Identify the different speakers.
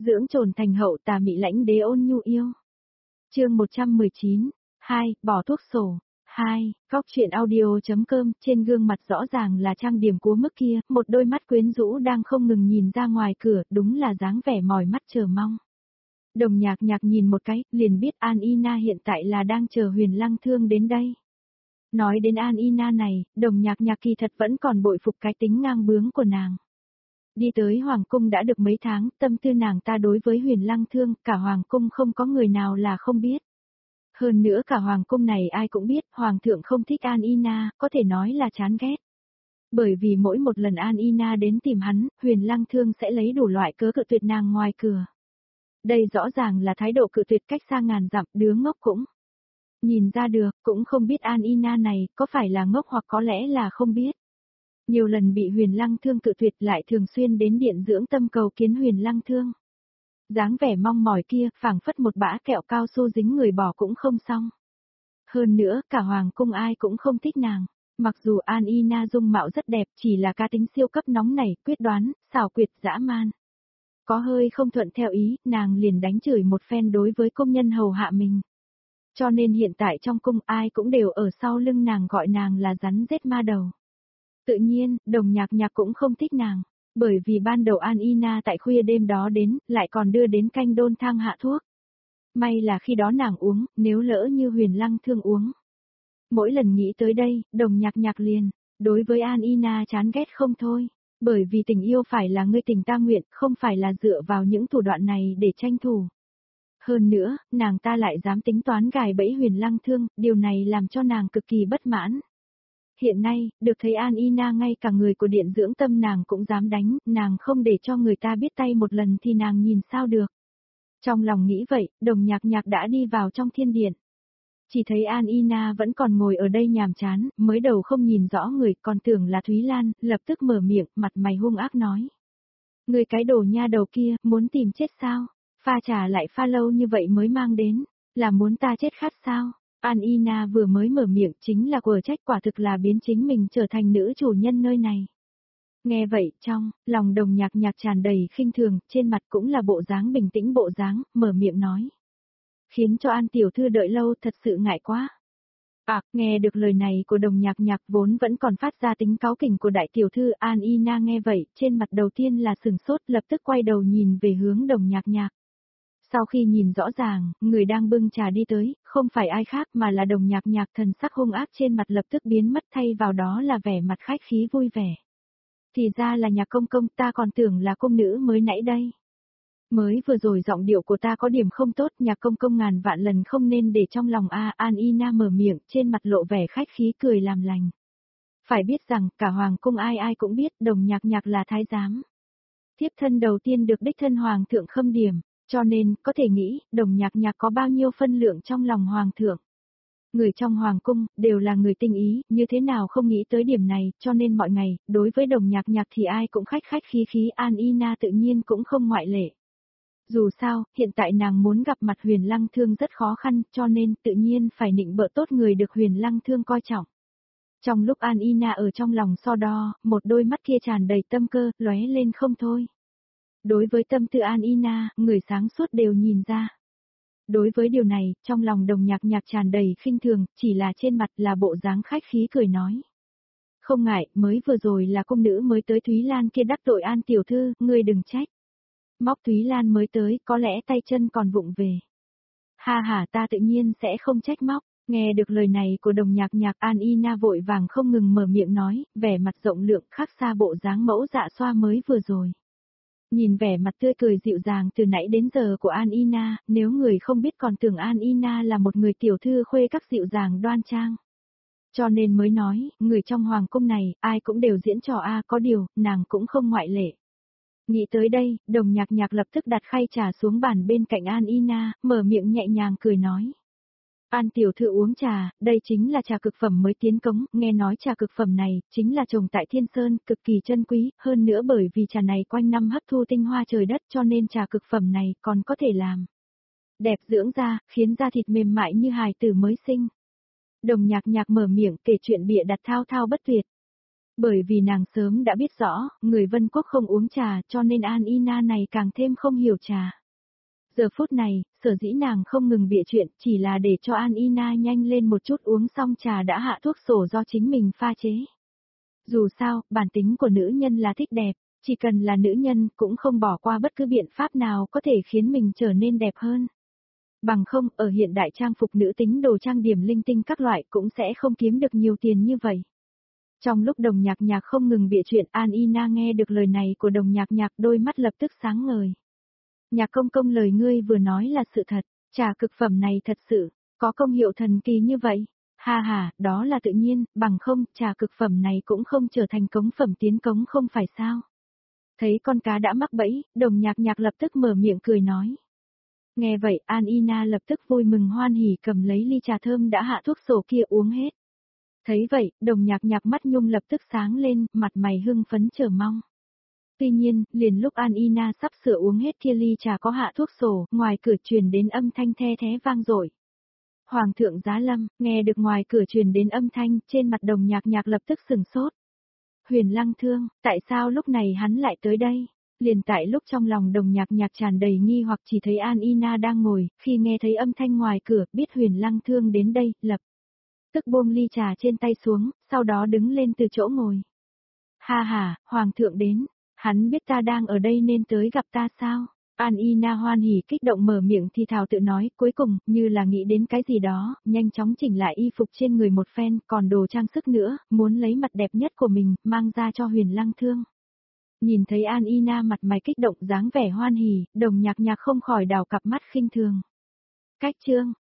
Speaker 1: Dưỡng trồn thành hậu, tà mị lãnh đế ôn nhu yêu. Chương 119. 2. Bỏ thuốc sổ. 2. Góc truyện audio.com. Trên gương mặt rõ ràng là trang điểm của mức kia, một đôi mắt quyến rũ đang không ngừng nhìn ra ngoài cửa, đúng là dáng vẻ mỏi mắt chờ mong. Đồng Nhạc Nhạc nhìn một cái, liền biết An Ina hiện tại là đang chờ Huyền Lăng Thương đến đây. Nói đến An Ina này, Đồng Nhạc Nhạc kỳ thật vẫn còn bội phục cái tính ngang bướng của nàng. Đi tới Hoàng Cung đã được mấy tháng, tâm tư nàng ta đối với Huyền Lăng Thương, cả Hoàng Cung không có người nào là không biết. Hơn nữa cả Hoàng Cung này ai cũng biết, Hoàng thượng không thích An Ina, có thể nói là chán ghét. Bởi vì mỗi một lần An Ina đến tìm hắn, Huyền Lăng Thương sẽ lấy đủ loại cớ cự tuyệt nàng ngoài cửa. Đây rõ ràng là thái độ cự tuyệt cách xa ngàn dặm, đứa ngốc cũng nhìn ra được, cũng không biết An Ina này có phải là ngốc hoặc có lẽ là không biết. Nhiều lần bị Huyền Lăng Thương cự tuyệt lại thường xuyên đến điện dưỡng tâm cầu kiến Huyền Lăng Thương. Dáng vẻ mong mỏi kia, phảng phất một bã kẹo cao su dính người bỏ cũng không xong. Hơn nữa, cả Hoàng Cung ai cũng không thích nàng. Mặc dù An Ina dung mạo rất đẹp, chỉ là cá tính siêu cấp nóng nảy, quyết đoán, xảo quyệt, dã man. Có hơi không thuận theo ý, nàng liền đánh chửi một phen đối với công nhân hầu hạ mình. Cho nên hiện tại trong cung ai cũng đều ở sau lưng nàng gọi nàng là rắn rết ma đầu. Tự nhiên, Đồng Nhạc Nhạc cũng không thích nàng, bởi vì ban đầu An Ina tại khuya đêm đó đến, lại còn đưa đến canh đôn thang hạ thuốc. May là khi đó nàng uống, nếu lỡ như Huyền Lăng Thương uống. Mỗi lần nghĩ tới đây, Đồng Nhạc Nhạc liền, đối với An Ina chán ghét không thôi, bởi vì tình yêu phải là ngươi tình ta nguyện, không phải là dựa vào những thủ đoạn này để tranh thủ. Hơn nữa, nàng ta lại dám tính toán gài bẫy Huyền Lăng Thương, điều này làm cho nàng cực kỳ bất mãn. Hiện nay, được thấy An Ina ngay cả người của điện dưỡng tâm nàng cũng dám đánh, nàng không để cho người ta biết tay một lần thì nàng nhìn sao được. Trong lòng nghĩ vậy, Đồng Nhạc Nhạc đã đi vào trong thiên điện. Chỉ thấy An Ina vẫn còn ngồi ở đây nhàm chán, mới đầu không nhìn rõ người, còn tưởng là Thúy Lan, lập tức mở miệng, mặt mày hung ác nói. Người cái đồ nha đầu kia, muốn tìm chết sao? Pha trà lại pha lâu như vậy mới mang đến, là muốn ta chết khát sao? An Ina vừa mới mở miệng chính là quở trách, quả thực là biến chính mình trở thành nữ chủ nhân nơi này. Nghe vậy, trong lòng Đồng Nhạc Nhạc tràn đầy khinh thường, trên mặt cũng là bộ dáng bình tĩnh bộ dáng, mở miệng nói. Khiến cho An tiểu thư đợi lâu, thật sự ngại quá. Nghe được lời này của Đồng Nhạc Nhạc vốn vẫn còn phát ra tính cáu kỉnh của đại tiểu thư, An Ina nghe vậy, trên mặt đầu tiên là sừng sốt, lập tức quay đầu nhìn về hướng Đồng Nhạc Nhạc. Sau khi nhìn rõ ràng, người đang bưng trà đi tới, không phải ai khác mà là Đồng Nhạc Nhạc, thần sắc hung ác trên mặt lập tức biến mất, thay vào đó là vẻ mặt khách khí vui vẻ. Thì ra là Nhạc công công, ta còn tưởng là công nữ mới nãy đây. Mới vừa rồi giọng điệu của ta có điểm không tốt, Nhạc công công ngàn vạn lần không nên để trong lòng An Ina mở miệng, trên mặt lộ vẻ khách khí cười làm lành. Phải biết rằng, cả Hoàng cung ai ai cũng biết Đồng Nhạc Nhạc là thái giám. Thiếp thân đầu tiên được đích thân Hoàng thượng khâm điểm. Cho nên, có thể nghĩ, Đồng Nhạc Nhạc có bao nhiêu phân lượng trong lòng Hoàng thượng. Người trong Hoàng cung, đều là người tinh ý, như thế nào không nghĩ tới điểm này, cho nên mọi ngày, đối với Đồng Nhạc Nhạc thì ai cũng khách khách khí khí, An Ina tự nhiên cũng không ngoại lệ. Dù sao, hiện tại nàng muốn gặp mặt Huyền Lăng Thương rất khó khăn, cho nên tự nhiên phải nịnh bợ tốt người được Huyền Lăng Thương coi trọng. Trong lúc An Ina ở trong lòng so đo, một đôi mắt kia tràn đầy tâm cơ, lóe lên không thôi. Đối với tâm tư An Ina, người sáng suốt đều nhìn ra. Đối với điều này, trong lòng Đồng Nhạc Nhạc tràn đầy khinh thường, chỉ là trên mặt là bộ dáng khách khí cười nói. Không ngại, mới vừa rồi là cung nữ mới tới Thúy Lan kia đắc tội An tiểu thư, ngươi đừng trách. Móc Thúy Lan mới tới, có lẽ tay chân còn vụng về. Ha ha, ta tự nhiên sẽ không trách móc. Nghe được lời này của Đồng Nhạc Nhạc, An Ina vội vàng không ngừng mở miệng nói, vẻ mặt rộng lượng khác xa bộ dáng mẫu dạ xoa mới vừa rồi. Nhìn vẻ mặt tươi cười dịu dàng từ nãy đến giờ của An Ina, nếu người không biết còn tưởng An Ina là một người tiểu thư khuê các dịu dàng đoan trang. Cho nên mới nói, người trong Hoàng cung này, ai cũng đều diễn trò có điều, nàng cũng không ngoại lệ. Nghĩ tới đây, Đồng Nhạc Nhạc lập tức đặt khay trà xuống bàn bên cạnh An Ina, mở miệng nhẹ nhàng cười nói. An tiểu thư uống trà, đây chính là trà cực phẩm mới tiến cống, nghe nói trà cực phẩm này, chính là trồng tại Thiên Sơn, cực kỳ chân quý, hơn nữa bởi vì trà này quanh năm hấp thu tinh hoa trời đất cho nên trà cực phẩm này còn có thể làm đẹp dưỡng da, khiến da thịt mềm mại như hài tử mới sinh. Đồng Nhạc Nhạc mở miệng kể chuyện bịa đặt thao thao bất tuyệt. Bởi vì nàng sớm đã biết rõ, người Vân Quốc không uống trà cho nên An Ina này càng thêm không hiểu trà. Giờ phút này, sở dĩ nàng không ngừng bịa chuyện chỉ là để cho An Ina nhanh lên một chút uống xong trà đã hạ thuốc sổ do chính mình pha chế. Dù sao, bản tính của nữ nhân là thích đẹp, chỉ cần là nữ nhân cũng không bỏ qua bất cứ biện pháp nào có thể khiến mình trở nên đẹp hơn. Bằng không, ở hiện đại trang phục nữ tính đồ trang điểm linh tinh các loại cũng sẽ không kiếm được nhiều tiền như vậy. Trong lúc Đồng Nhạc Nhạc không ngừng bịa chuyện, An Ina nghe được lời này của Đồng Nhạc Nhạc, đôi mắt lập tức sáng ngời. Nhạc công công, lời ngươi vừa nói là sự thật, trà cực phẩm này thật sự có công hiệu thần kỳ như vậy. Ha ha, đó là tự nhiên, bằng không, trà cực phẩm này cũng không trở thành cống phẩm tiến cống không phải sao. Thấy con cá đã mắc bẫy, Đồng Nhạc Nhạc lập tức mở miệng cười nói. Nghe vậy, An Ina lập tức vui mừng hoan hỉ cầm lấy ly trà thơm đã hạ thuốc sổ kia uống hết. Thấy vậy, Đồng Nhạc Nhạc mắt nhung lập tức sáng lên, mặt mày hưng phấn chờ mong. Tuy nhiên, liền lúc An Ina sắp sửa uống hết kia ly trà có hạ thuốc sổ, ngoài cửa truyền đến âm thanh the thé vang dội. Hoàng thượng Giá Lâm, nghe được ngoài cửa truyền đến âm thanh, trên mặt Đồng Nhạc Nhạc lập tức sừng sốt. Huyền Lăng Thương, tại sao lúc này hắn lại tới đây? Liền tại lúc trong lòng Đồng Nhạc Nhạc tràn đầy nghi hoặc chỉ thấy An Ina đang ngồi, khi nghe thấy âm thanh ngoài cửa, biết Huyền Lăng Thương đến đây, lập tức buông ly trà trên tay xuống, sau đó đứng lên từ chỗ ngồi. Ha ha, Hoàng thượng đến, hắn biết ta đang ở đây nên tới gặp ta sao? An Ina hoan hỉ kích động mở miệng thì thào tự nói, cuối cùng, như là nghĩ đến cái gì đó, nhanh chóng chỉnh lại y phục trên người một phen, còn đồ trang sức nữa, muốn lấy mặt đẹp nhất của mình, mang ra cho Huyền Lăng Thương. Nhìn thấy An Ina mặt mày kích động dáng vẻ hoan hỉ, Đồng Nhạc Nhạc không khỏi đảo cặp mắt khinh thường. Cách chương